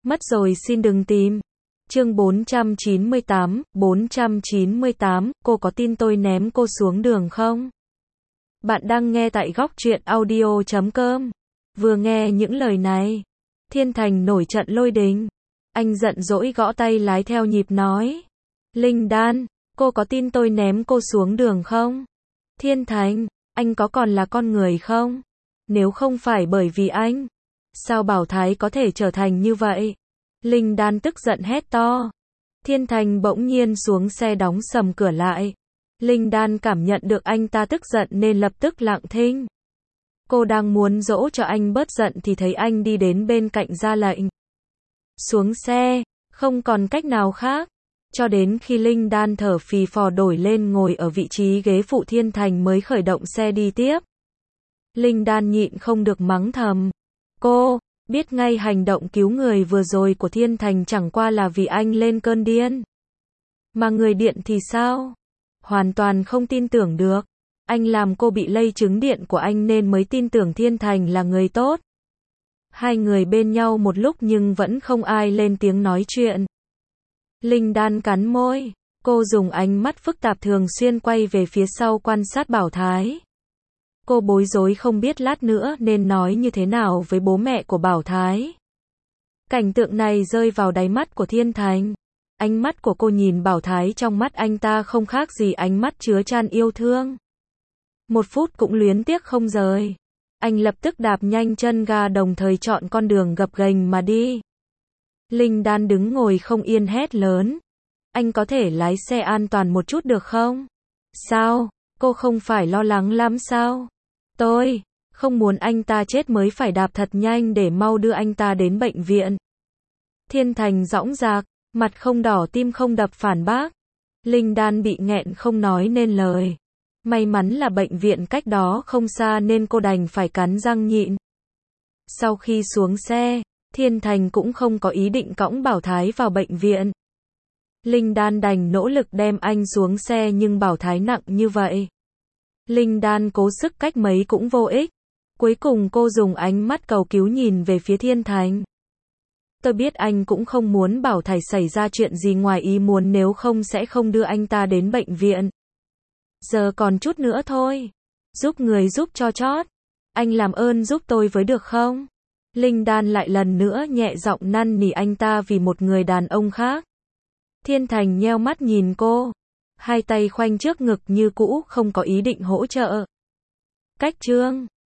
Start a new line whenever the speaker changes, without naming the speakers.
Mất rồi xin đừng tìm. Chương 498, cô có tin tôi ném cô xuống đường không? Bạn đang nghe tại góc truyện audio.com. Vừa nghe những lời này, Thiên Thành nổi trận lôi đình. Anh giận dỗi gõ tay lái theo nhịp nói. Linh Đan, cô có tin tôi ném cô xuống đường không? Thiên Thành, anh có còn là con người không? Nếu không phải bởi vì anh, sao Bảo Thái có thể trở thành như vậy? Linh Đan tức giận hét to. Thiên Thành bỗng nhiên xuống xe đóng sầm cửa lại. Linh Đan cảm nhận được anh ta tức giận nên lập tức lặng thinh. Cô đang muốn dỗ cho anh bớt giận thì thấy anh đi đến bên cạnh ra lệnh. Xuống xe, không còn cách nào khác. Cho đến khi Linh Đan thở phì phò đổi lên ngồi ở vị trí ghế phụ, Thiên Thành mới khởi động xe đi tiếp. Linh Đan nhịn không được mắng thầm. Cô biết ngay hành động cứu người vừa rồi của Thiên Thành chẳng qua là vì anh lên cơn điên. Mà người điện thì sao? Hoàn toàn không tin tưởng được. Anh làm cô bị lây chứng điện của anh nên mới tin tưởng Thiên Thành là người tốt. Hai người bên nhau một lúc nhưng vẫn không ai lên tiếng nói chuyện. Linh Đan cắn môi. Cô dùng ánh mắt phức tạp thường xuyên quay về phía sau quan sát Bảo Thái. Cô bối rối không biết lát nữa nên nói như thế nào với bố mẹ của Bảo Thái. Cảnh tượng này rơi vào đáy mắt của Thiên Thành. Ánh mắt của cô nhìn Bảo Thái, trong mắt anh ta không khác gì ánh mắt chứa chan yêu thương. Một phút cũng luyến tiếc không rời. Anh lập tức đạp nhanh chân ga đồng thời chọn con đường gập ghềnh mà đi. Linh Đan đứng ngồi không yên hét lớn. Anh có thể lái xe an toàn một chút được không? Sao? Cô không phải lo lắng lắm sao? Tôi không muốn anh ta chết mới phải đạp thật nhanh để mau đưa anh ta đến bệnh viện. Thiên Thành dõng dạc, mặt không đỏ tim không đập phản bác. Linh Đan bị nghẹn không nói nên lời. May mắn là bệnh viện cách đó không xa nên cô đành phải cắn răng nhịn. Sau khi xuống xe, Thiên Thành cũng không có ý định cõng Bảo Thái vào bệnh viện. Linh Đan đành nỗ lực đem anh xuống xe nhưng Bảo Thái nặng như vậy. Linh Đan cố sức cách mấy cũng vô ích. Cuối cùng cô dùng ánh mắt cầu cứu nhìn về phía Thiên Thành. Tôi biết anh cũng không muốn Bảo Thái xảy ra chuyện gì ngoài ý muốn, nếu không sẽ không đưa anh ta đến bệnh viện. Giờ còn chút nữa thôi. Giúp người giúp cho chót. Anh làm ơn giúp tôi với được không? Linh Đan lại lần nữa nhẹ giọng năn nỉ anh ta vì một người đàn ông khác. Thiên Thành nheo mắt nhìn cô. Hai tay khoanh trước ngực như cũ, không có ý định hỗ trợ. Cách chương